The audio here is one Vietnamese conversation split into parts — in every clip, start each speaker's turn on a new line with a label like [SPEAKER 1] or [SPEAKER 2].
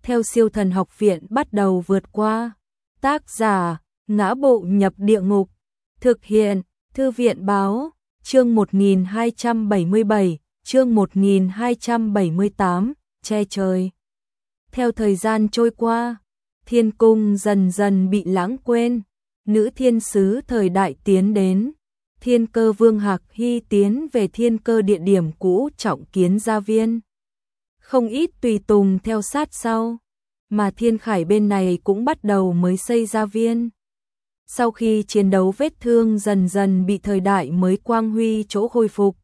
[SPEAKER 1] theo siêu thần học viện bắt đầu vượt qua. Tác giả, Ngã Bộ Nhập Địa Ngục. Thực hiện, Thư viện Báo. Chương 1277, chương 1278, che trời. Theo thời gian trôi qua, thiên cung dần dần bị lãng quên. Nữ thiên sứ thời đại tiến đến. Thiên cơ vương Hạc Hy tiến về thiên cơ địa điểm cũ trọng kiến gia viên. Không ít tùy tùng theo sát sau, mà thiên khải bên này cũng bắt đầu mới xây gia viên. Sau khi chiến đấu vết thương dần dần bị thời đại mới quang huy chỗ khôi phục.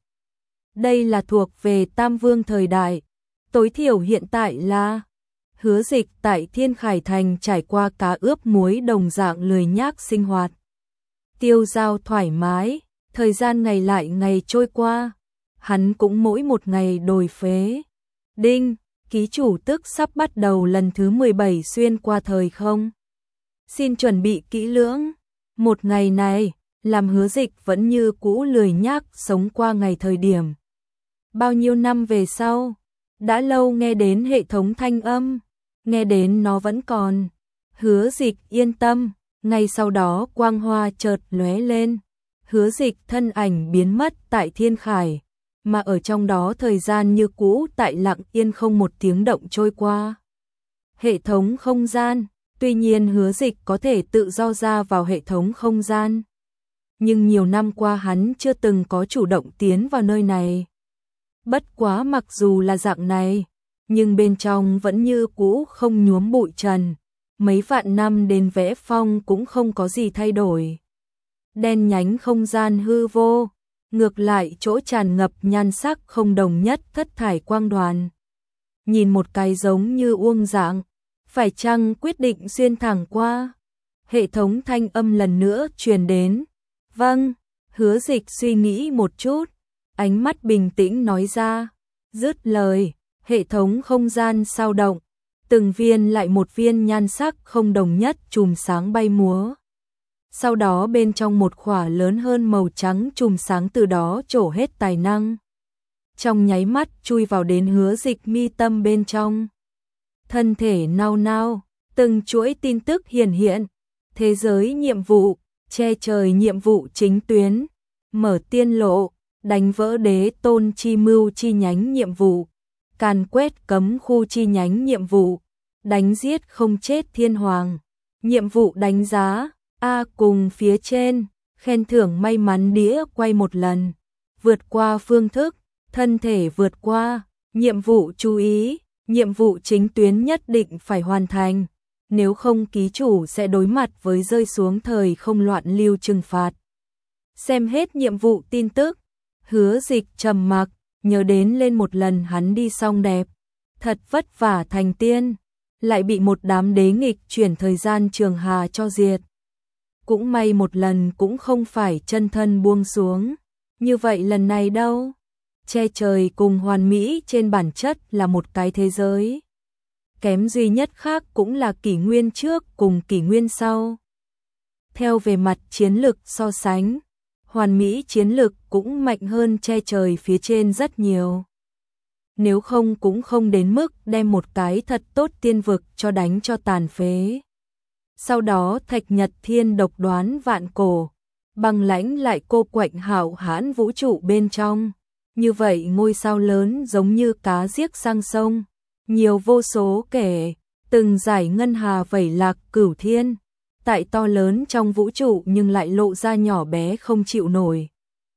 [SPEAKER 1] Đây là thuộc về Tam Vương thời đại, tối thiểu hiện tại là Hứa Dịch tại Thiên Khải Thành trải qua cá ướp muối đồng dạng lười nhác sinh hoạt. Tiêu dao thoải mái, thời gian ngày lại ngày trôi qua, hắn cũng mỗi một ngày đồi phế. Đinh, ký chủ tức sắp bắt đầu lần thứ 17 xuyên qua thời không. Xin chuẩn bị kỹ lưỡng. Một ngày này, làm Hứa Dịch vẫn như cũ lười nhác sống qua ngày thời điểm. Bao nhiêu năm về sau, đã lâu nghe đến hệ thống thanh âm, nghe đến nó vẫn còn. Hứa Dịch yên tâm, ngay sau đó quang hoa chợt lóe lên. Hứa Dịch thân ảnh biến mất tại Thiên Khải, mà ở trong đó thời gian như cũ tại lặng yên không một tiếng động trôi qua. Hệ thống không gian, tuy nhiên Hứa Dịch có thể tự do ra vào hệ thống không gian. Nhưng nhiều năm qua hắn chưa từng có chủ động tiến vào nơi này. Bất quá mặc dù là dạng này, nhưng bên trong vẫn như cũ không nhuốm bụi trần. Mấy vạn năm đến vẽ phong cũng không có gì thay đổi. Đen nhánh không gian hư vô, ngược lại chỗ tràn ngập nhan sắc không đồng nhất thất thải quang đoàn. Nhìn một cái giống như uông dạng, phải chăng quyết định xuyên thẳng qua? Hệ thống thanh âm lần nữa truyền đến. Vâng, Hứa Dịch suy nghĩ một chút, ánh mắt bình tĩnh nói ra. Dứt lời, hệ thống không gian sao động, từng viên lại một viên nhan sắc không đồng nhất chùm sáng bay múa. Sau đó bên trong một khỏa lớn hơn màu trắng chùm sáng từ đó trổ hết tài năng. Trong nháy mắt chui vào đến Hứa Dịch mi tâm bên trong. Thân thể nao nao, từng chuỗi tin tức hiển hiện. Thế giới nhiệm vụ, che trời nhiệm vụ chính tuyến, mở tiên lộ, đánh vỡ đế tôn chi mưu chi nhánh nhiệm vụ, càn quét cấm khu chi nhánh nhiệm vụ, đánh giết không chết thiên hoàng, nhiệm vụ đánh giá, cùng phía trên, khen thưởng may mắn đĩa quay một lần, vượt qua phương thức, thân thể vượt qua, nhiệm vụ chú ý, nhiệm vụ chính tuyến nhất định phải hoàn thành, nếu không ký chủ sẽ đối mặt với rơi xuống thời không loạn lưu trừng phạt. Xem hết nhiệm vụ tin tức, Hứa Dịch trầm mặc, nhớ đến lên một lần hắn đi xong đẹp, thật vất vả thành tiên, lại bị một đám đế nghịch chuyển thời gian trường hà cho diệt. Cũng may một lần cũng không phải chân thân buông xuống, như vậy lần này đâu? Che trời cùng hoàn mỹ trên bản chất là một cái thế giới. Kém duy nhất khác cũng là kỷ nguyên trước cùng kỷ nguyên sau. Theo về mặt chiến lực so sánh, hoàn mỹ chiến lực cũng mạnh hơn che trời phía trên rất nhiều. Nếu không cũng không đến mức đem một cái thật tốt tiên vực cho đánh cho tàn phế. Sau đó Thạch Nhật Thiên độc đoán vạn cổ, băng lãnh lại cô quạnh hạo hãn vũ trụ bên trong. Như vậy ngôi sao lớn giống như cá giếc sang sông, nhiều vô số kể, từng giải ngân hà vẩy lạc cửu thiên, tại to lớn trong vũ trụ nhưng lại lộ ra nhỏ bé không chịu nổi.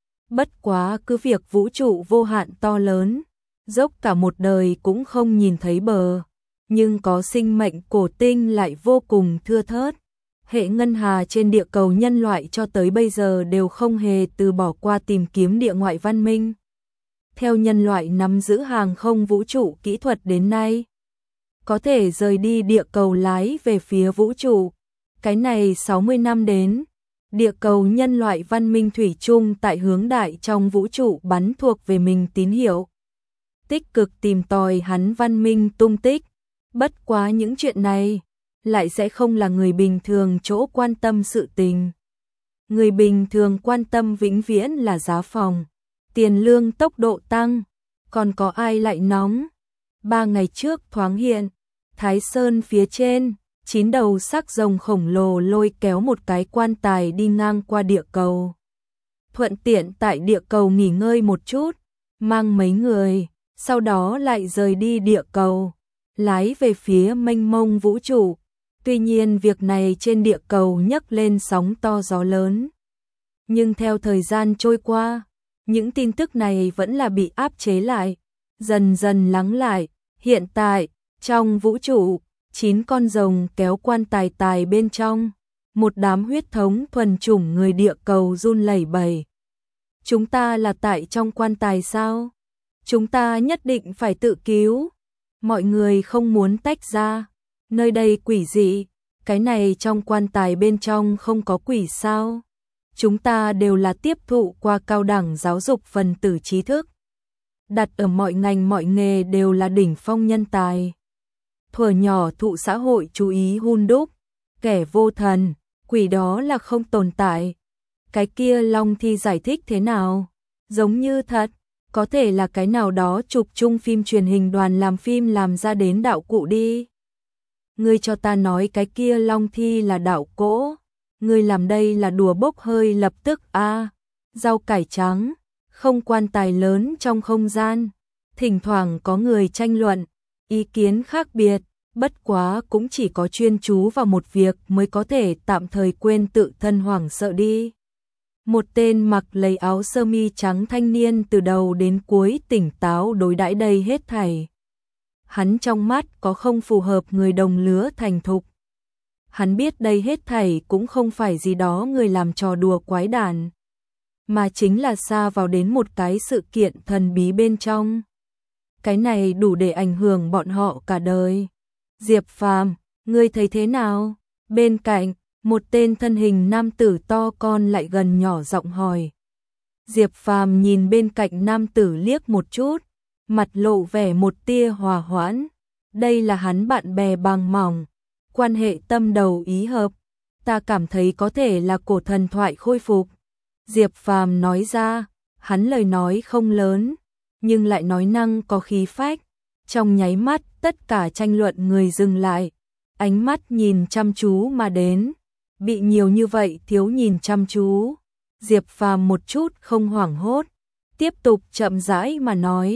[SPEAKER 1] Bất quá cứ việc vũ trụ vô hạn to lớn, dốc cả một đời cũng không nhìn thấy bờ, nhưng có sinh mệnh cổ tinh lại vô cùng thưa thớt. Hệ ngân hà trên địa cầu nhân loại cho tới bây giờ đều không hề từ bỏ qua tìm kiếm địa ngoại văn minh. Theo nhân loại nắm giữ hàng không vũ trụ kỹ thuật đến nay, có thể rời đi địa cầu lái về phía vũ trụ. Cái này 60 năm đến, địa cầu nhân loại văn minh thủy chung tại hướng đại trong vũ trụ bắn thuộc về mình tín hiệu. Tích cực tìm tòi hắn văn minh tung tích. Bất quá những chuyện này lại sẽ không là người bình thường chỗ quan tâm sự tình. Người bình thường quan tâm vĩnh viễn là giá phòng, tiền lương tốc độ tăng, còn có ai lại nóng. 3 ngày trước thoáng hiện, Thái Sơn phía trên, 9 đầu sắc rồng khổng lồ lôi kéo một cái quan tài đi ngang qua địa cầu. Thuận tiện tại địa cầu nghỉ ngơi một chút, mang mấy người, sau đó lại rời đi địa cầu, lái về phía mênh mông vũ trụ. Tuy nhiên việc này trên địa cầu nhấc lên sóng to gió lớn. Nhưng theo thời gian trôi qua, những tin tức này vẫn là bị áp chế lại, dần dần lắng lại. Hiện tại, trong vũ trụ, 9 con rồng kéo quan tài tài bên trong, một đám huyết thống thuần chủng người địa cầu run lẩy bẩy. Chúng ta là tại trong quan tài sao? Chúng ta nhất định phải tự cứu. Mọi người không muốn tách ra. Nơi đây quỷ dị, cái này trong quan tài bên trong không có quỷ sao? Chúng ta đều là tiếp thụ qua cao đẳng giáo dục phần tử trí thức. Đặt ở mọi ngành mọi nghề đều là đỉnh phong nhân tài. Thuở nhỏ thụ xã hội chú ý hun đúc, kẻ vô thần, quỷ đó là không tồn tại. Cái kia Long Thi giải thích thế nào? Giống như thật, có thể là cái nào đó chụp chung phim truyền hình đoàn làm phim làm ra đến đạo cụ đi. Ngươi cho ta nói cái kia Long Thi là đạo cỗ, ngươi làm đây là đùa bốc hơi lập tức a. Rau cải trắng, không quan tài lớn trong không gian, thỉnh thoảng có người tranh luận, ý kiến khác biệt, bất quá cũng chỉ có chuyên chú vào một việc mới có thể tạm thời quên tự thân hoảng sợ đi. Một tên mặc lấy áo sơ mi trắng thanh niên từ đầu đến cuối tỉnh táo đối đãi đây hết thảy. Hắn trong mắt có không phù hợp người đồng lứa thành thục. Hắn biết đây hết thảy cũng không phải gì đó người làm trò đùa quái đản, mà chính là xa vào đến một cái sự kiện thần bí bên trong. Cái này đủ để ảnh hưởng bọn họ cả đời. Diệp Phàm, ngươi thấy thế nào? Bên cạnh, một tên thân hình nam tử to con lại gần nhỏ giọng hỏi. Diệp Phàm nhìn bên cạnh nam tử liếc một chút, mặt lộ vẻ một tia hòa hoãn. Đây là hắn bạn bè bằng mỏng, quan hệ tâm đầu ý hợp. Ta cảm thấy có thể là cổ thần thoại khôi phục. Diệp Phàm nói ra, hắn lời nói không lớn, nhưng lại nói năng có khí phách. Trong nháy mắt, tất cả tranh luận người dừng lại, ánh mắt nhìn chăm chú mà đến. Bị nhiều như vậy thiếu nhìn chăm chú, Diệp Phàm một chút không hoảng hốt, tiếp tục chậm rãi mà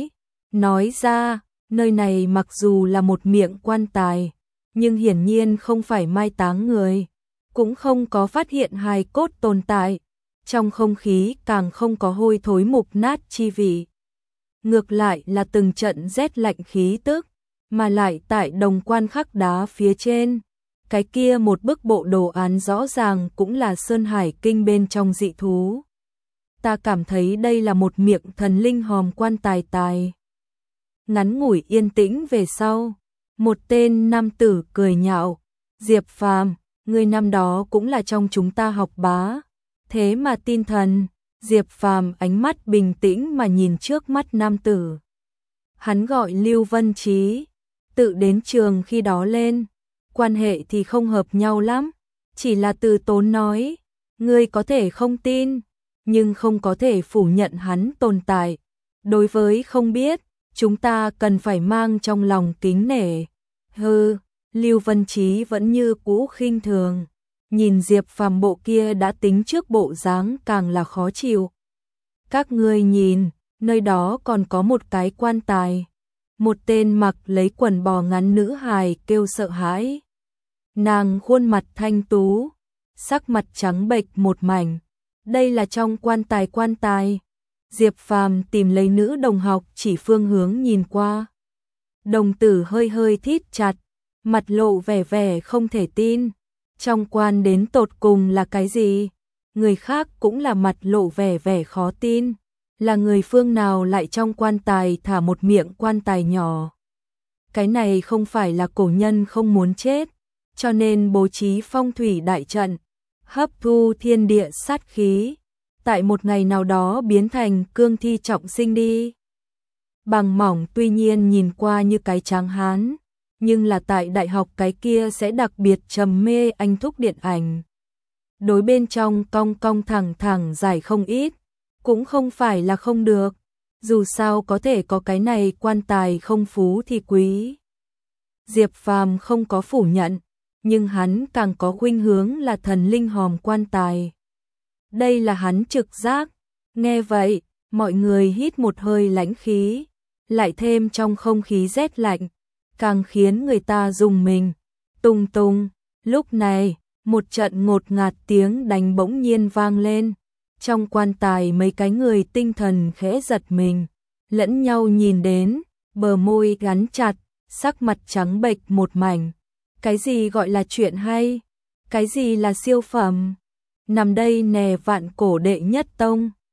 [SPEAKER 1] nói ra, nơi này mặc dù là một miệng quan tài, nhưng hiển nhiên không phải mai táng người, cũng không có phát hiện hài cốt tồn tại, trong không khí càng không có hôi thối mục nát chi vị. Ngược lại là từng trận rét lạnh khí tức, mà lại tại đồng quan khắc đá phía trên. Cái kia một bức bộ đồ án rõ ràng cũng là Sơn Hải Kinh bên trong dị thú. Ta cảm thấy đây là một miệng thần linh hòm quan tài tài. Ngắn ngủi yên tĩnh về sau, một tên nam tử cười nhạo, Diệp Phàm, người năm đó cũng là trong chúng ta học bá, thế mà tin thần. Diệp Phàm ánh mắt bình tĩnh mà nhìn trước mắt nam tử. Hắn gọi Lưu Vân Trí, tự đến trường khi đó lên, quan hệ thì không hợp nhau lắm, chỉ là từ tốn nói, ngươi có thể không tin, nhưng không có thể phủ nhận hắn tồn tại. Đối với không biết, chúng ta cần phải mang trong lòng kính nể. Hừ, Lưu Vân Trí vẫn như cũ khinh thường, nhìn Diệp Phàm bộ kia đã tính trước bộ dáng càng là khó chịu. Các ngươi nhìn, nơi đó còn có một cái quan tài. Một tên mặc lấy quần bò ngắn nữ hài kêu sợ hãi. Nàng khuôn mặt thanh tú, sắc mặt trắng bệch một mảnh. Đây là trong quan tài. Diệp Phàm tìm lấy nữ đồng học chỉ phương hướng nhìn qua. Đồng tử hơi hơi thít chặt, mặt lộ vẻ không thể tin. Trong quan đến tột cùng là cái gì? Người khác cũng là mặt lộ vẻ khó tin. Là người phương nào lại trong quan tài thả một miệng quan tài nhỏ? Cái này không phải là cổ nhân không muốn chết, cho nên bố trí phong thủy đại trận, hấp thu thiên địa sát khí, tại một ngày nào đó biến thành cương thi trọng sinh đi. Bằng mỏng tuy nhiên nhìn qua như cái tráng hán, nhưng là tại đại học cái kia sẽ đặc biệt trầm mê anh thúc điện ảnh. Đối bên trong cong cong thẳng dài không ít, cũng không phải là không được, dù sao có thể có cái này quan tài không phú thì quý. Diệp Phàm không có phủ nhận, nhưng hắn càng có khuynh hướng là thần linh hòm quan tài. Đây là hắn trực giác. Nghe vậy, mọi người hít một hơi lãnh khí, lại thêm trong không khí rét lạnh, càng khiến người ta rùng mình. Tung tung, lúc này, một trận ngột ngạt tiếng đánh bỗng nhiên vang lên. Trong quan tài mấy cái người tinh thần khẽ giật mình, lẫn nhau nhìn đến, bờ môi gắn chặt, sắc mặt trắng bệch một mảnh. Cái gì gọi là chuyện hay? Cái gì là siêu phẩm? Nằm đây nè vạn cổ đệ nhất tông.